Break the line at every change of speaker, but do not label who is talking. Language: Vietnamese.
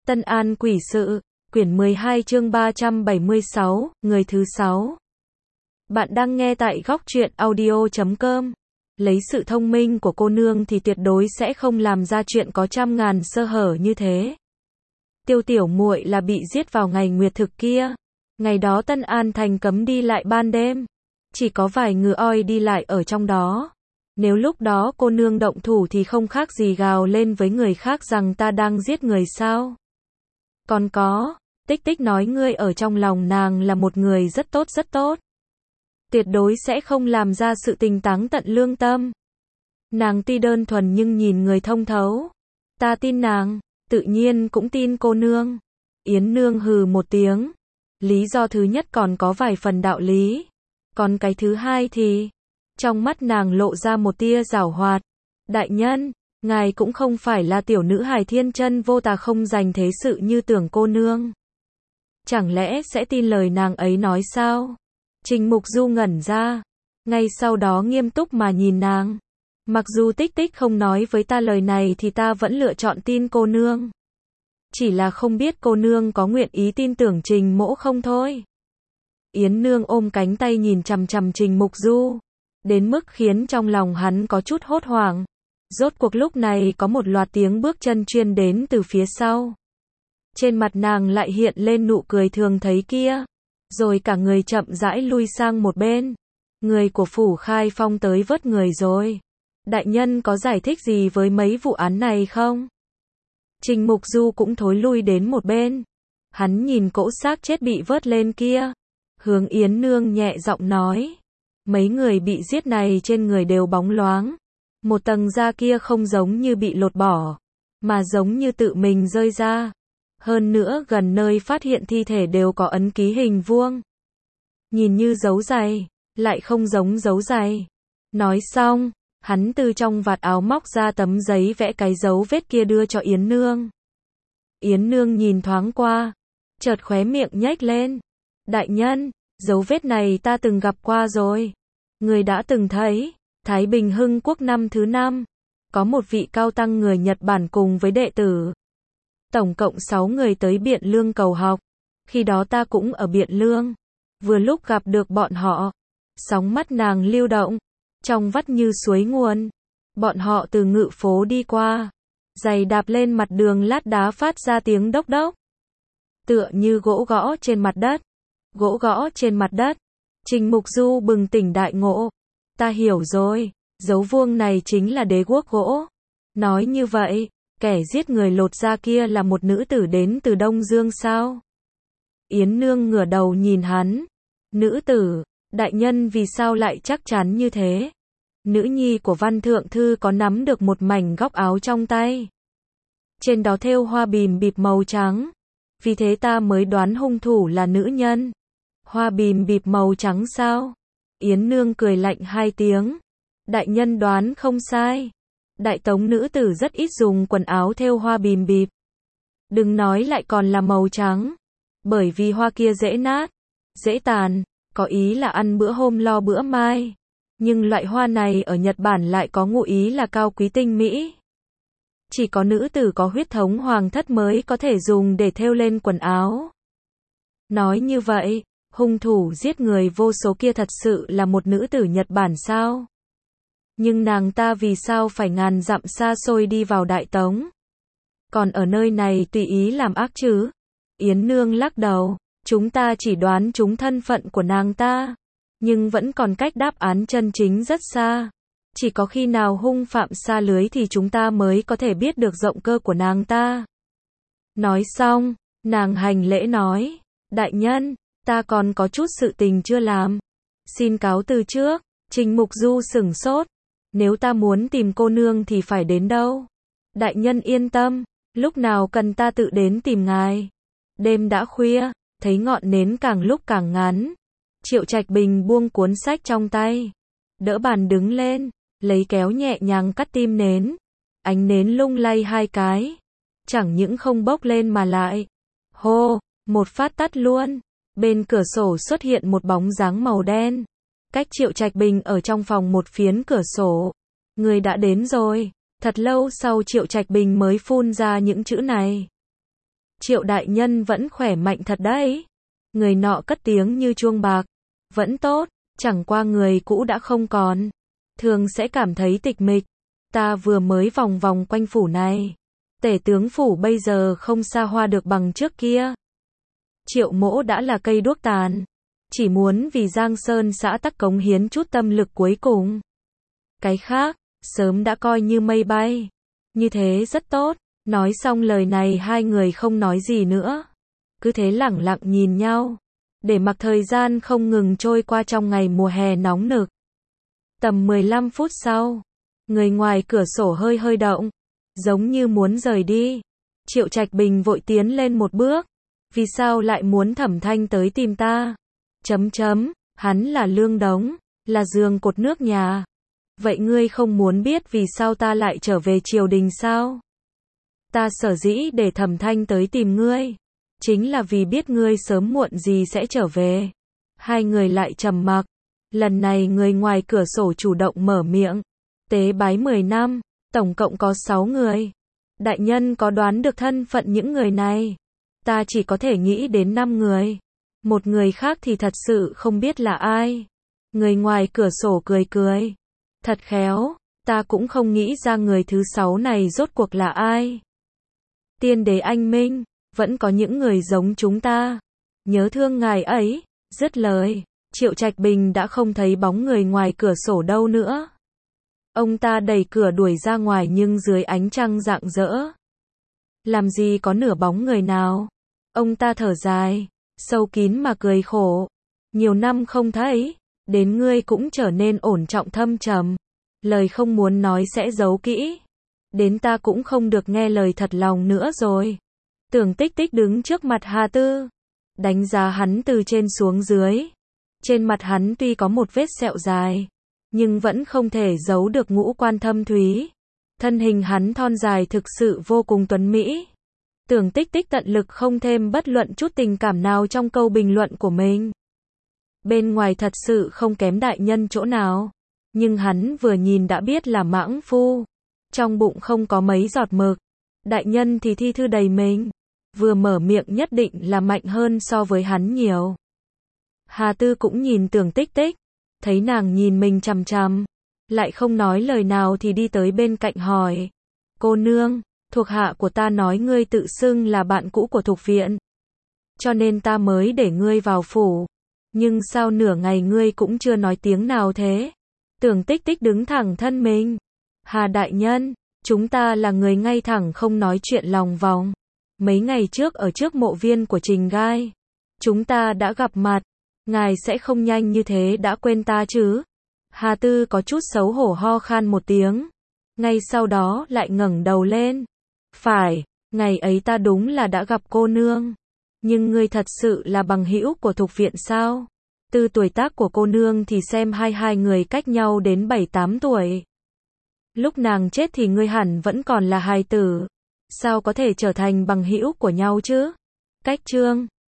Tân An Quỷ Sự, quyển 12 chương 376, người thứ 6. Bạn đang nghe tại góc truyện audio.com. Lấy sự thông minh của cô nương thì tuyệt đối sẽ không làm ra chuyện có trăm ngàn sơ hở như thế. Tiêu tiểu muội là bị giết vào ngày nguyệt thực kia. Ngày đó Tân An thành cấm đi lại ban đêm. Chỉ có vài ngựa oi đi lại ở trong đó. Nếu lúc đó cô nương động thủ thì không khác gì gào lên với người khác rằng ta đang giết người sao. Còn có, Tích Tích nói ngươi ở trong lòng nàng là một người rất tốt rất tốt. Tuyệt đối sẽ không làm ra sự tình táng tận lương tâm. Nàng tuy đơn thuần nhưng nhìn người thông thấu. Ta tin nàng, tự nhiên cũng tin cô nương. Yến Nương hừ một tiếng. Lý do thứ nhất còn có vài phần đạo lý. Còn cái thứ hai thì, trong mắt nàng lộ ra một tia giảo hoạt. Đại nhân, ngài cũng không phải là tiểu nữ hài thiên chân vô tà không dành thế sự như tưởng cô nương. Chẳng lẽ sẽ tin lời nàng ấy nói sao? Trình Mục Du ngẩn ra, ngay sau đó nghiêm túc mà nhìn nàng. Mặc dù Tích Tích không nói với ta lời này thì ta vẫn lựa chọn tin cô nương. Chỉ là không biết cô nương có nguyện ý tin tưởng Trình mỗ không thôi. Yến Nương ôm cánh tay nhìn chằm chằm Trình Mục Du, đến mức khiến trong lòng hắn có chút hốt hoảng. Rốt cuộc lúc này có một loạt tiếng bước chân truyền đến từ phía sau. Trên mặt nàng lại hiện lên nụ cười thường thấy kia. Rồi cả người chậm rãi lui sang một bên. Người của Phủ Khai Phong tới vớt người rồi. Đại nhân có giải thích gì với mấy vụ án này không? Trình Mục Du cũng thối lui đến một bên. Hắn nhìn cỗ xác chết bị vớt lên kia. Hướng Yến Nương nhẹ giọng nói. Mấy người bị giết này trên người đều bóng loáng. Một tầng da kia không giống như bị lột bỏ, mà giống như tự mình rơi ra. Hơn nữa gần nơi phát hiện thi thể đều có ấn ký hình vuông. Nhìn như dấu giày, lại không giống dấu giày. Nói xong, hắn từ trong vạt áo móc ra tấm giấy vẽ cái dấu vết kia đưa cho Yến Nương. Yến Nương nhìn thoáng qua, chợt khóe miệng nhếch lên. Đại nhân, dấu vết này ta từng gặp qua rồi. Người đã từng thấy. Thái Bình Hưng Quốc năm thứ 5, có một vị cao tăng người Nhật Bản cùng với đệ tử. Tổng cộng 6 người tới Biện Lương cầu học. Khi đó ta cũng ở Biện Lương. Vừa lúc gặp được bọn họ. Sóng mắt nàng lưu động. Trong vắt như suối nguồn. Bọn họ từ ngự phố đi qua. Giày đạp lên mặt đường lát đá phát ra tiếng đốc đốc. Tựa như gỗ gõ trên mặt đất. Gỗ gõ trên mặt đất. Trình Mục Du bừng tỉnh đại ngộ. Ta hiểu rồi, dấu vuông này chính là đế guốc gỗ. Nói như vậy, kẻ giết người lột da kia là một nữ tử đến từ Đông Dương sao? Yến Nương ngửa đầu nhìn hắn. Nữ tử, đại nhân vì sao lại chắc chắn như thế? Nữ nhi của Văn Thượng Thư có nắm được một mảnh góc áo trong tay. Trên đó thêu hoa bìm bịp màu trắng. Vì thế ta mới đoán hung thủ là nữ nhân. Hoa bìm bịp màu trắng sao? Yến Nương cười lạnh 2 tiếng. Đại nhân đoán không sai. Đại tống nữ tử rất ít dùng quần áo thêu hoa bìm bịp. Đừng nói lại còn là màu trắng. Bởi vì hoa kia dễ nát, dễ tàn, có ý là ăn bữa hôm lo bữa mai. Nhưng loại hoa này ở Nhật Bản lại có ngụ ý là cao quý tinh mỹ. Chỉ có nữ tử có huyết thống hoàng thất mới có thể dùng để thêu lên quần áo. Nói như vậy, hung thủ giết người vô số kia thật sự là một nữ tử Nhật Bản sao? Nhưng nàng ta vì sao phải ngàn dặm xa xôi đi vào Đại Tống? Còn ở nơi này tùy ý làm ác chứ? Yến Nương lắc đầu, chúng ta chỉ đoán trúng thân phận của nàng ta. Nhưng vẫn còn cách đáp án chân chính rất xa. Chỉ có khi nào hung phạm xa lưới thì chúng ta mới có thể biết được rộng cơ của nàng ta. Nói xong, nàng hành lễ nói, đại nhân, ta còn có chút sự tình chưa làm. Xin cáo từ trước. Trình Mục Du sửng sốt. Nếu ta muốn tìm cô nương thì phải đến đâu? Đại nhân yên tâm, lúc nào cần ta tự đến tìm ngài. Đêm đã khuya, thấy ngọn nến càng lúc càng ngắn. Triệu Trạch Bình buông cuốn sách trong tay. Đỡ bàn đứng lên, lấy kéo nhẹ nhàng cắt tim nến. Ánh nến lung lay 2 cái. Chẳng những không bốc lên mà lại. Hô, một phát tắt luôn. Bên cửa sổ xuất hiện một bóng dáng màu đen. Cách Triệu Trạch Bình ở trong phòng một phiến cửa sổ. Người đã đến rồi. Thật lâu sau Triệu Trạch Bình mới phun ra những chữ này. Triệu đại nhân vẫn khỏe mạnh thật đấy. Người nọ cất tiếng như chuông bạc. Vẫn tốt, chẳng qua người cũ đã không còn. Thường sẽ cảm thấy tịch mịch. Ta vừa mới vòng vòng quanh phủ này. Tể tướng phủ bây giờ không xa hoa được bằng trước kia. Triệu Mỗ đã là cây đuốc tàn. Chỉ muốn vì Giang Sơn xã tắc cống hiến chút tâm lực cuối cùng. Cái khác, sớm đã coi như mây bay. Như thế rất tốt. Nói xong lời này hai người không nói gì nữa. Cứ thế lẳng lặng nhìn nhau. Để mặc thời gian không ngừng trôi qua trong ngày mùa hè nóng nực. Tầm 15 phút sau, người ngoài cửa sổ hơi hơi động. Giống như muốn rời đi. Triệu Trạch Bình vội tiến lên một bước. Vì sao lại muốn Thẩm Thanh tới tìm ta? Hắn là lương đống, là giường cột nước nhà. Vậy ngươi không muốn biết vì sao ta lại trở về triều đình sao? Ta sở dĩ để Thẩm Thanh tới tìm ngươi, chính là vì biết ngươi sớm muộn gì sẽ trở về. Hai người lại trầm mặc. Lần này người ngoài cửa sổ chủ động mở miệng. Tế bái 10 năm, tổng cộng có 6 người. Đại nhân có đoán được thân phận những người này? Ta chỉ có thể nghĩ đến 5 người. Một người khác thì thật sự không biết là ai. Người ngoài cửa sổ cười cười. Thật khéo, ta cũng không nghĩ ra người thứ 6 này rốt cuộc là ai. Tiên đế anh minh, vẫn có những người giống chúng ta. Nhớ thương ngài ấy. Dứt lời, Triệu Trạch Bình đã không thấy bóng người ngoài cửa sổ đâu nữa. Ông ta đẩy cửa đuổi ra ngoài nhưng dưới ánh trăng rạng rỡ. Làm gì có nửa bóng người nào. Ông ta thở dài, sâu kín mà cười khổ. Nhiều năm không thấy, đến ngươi cũng trở nên ổn trọng thâm trầm. Lời không muốn nói sẽ giấu kỹ. Đến ta cũng không được nghe lời thật lòng nữa rồi. Tưởng Tích Tích đứng trước mặt Hà Tư, đánh giá hắn từ trên xuống dưới. Trên mặt hắn tuy có một vết sẹo dài, nhưng vẫn không thể giấu được ngũ quan thâm thúy. Thân hình hắn thon dài thực sự vô cùng tuấn mỹ. Tưởng Tích Tích tận lực không thêm bất luận chút tình cảm nào trong câu bình luận của mình. Bên ngoài thật sự không kém đại nhân chỗ nào, nhưng hắn vừa nhìn đã biết là mãng phu. Trong bụng không có mấy giọt mực. Đại nhân thì thi thư đầy mình. Vừa mở miệng nhất định là mạnh hơn so với hắn nhiều. Hà Tư cũng nhìn Tưởng Tích Tích, thấy nàng nhìn mình chằm chằm, lại không nói lời nào thì đi tới bên cạnh hỏi. Cô nương, thuộc hạ của ta nói ngươi tự xưng là bạn cũ của Thục Viện, cho nên ta mới để ngươi vào phủ. Nhưng sao nửa ngày ngươi cũng chưa nói tiếng nào thế? Tưởng Tích Tích đứng thẳng thân mình. Hà đại nhân, chúng ta là người ngay thẳng không nói chuyện lòng vòng. Mấy ngày trước ở trước mộ viên của Trình Gai, chúng ta đã gặp mặt. Ngài sẽ không nhanh như thế đã quên ta chứ? Hà Tư có chút xấu hổ ho khan một tiếng. Ngay sau đó lại ngẩng đầu lên. Phải, ngày ấy ta đúng là đã gặp cô nương. Nhưng ngươi thật sự là bằng hữu của Thục Viện sao? Từ tuổi tác của cô nương thì xem hai người cách nhau đến 7-8 tuổi. Lúc nàng chết thì ngươi hẳn vẫn còn là hài tử. Sao có thể trở thành bằng hữu của nhau chứ? Cách chương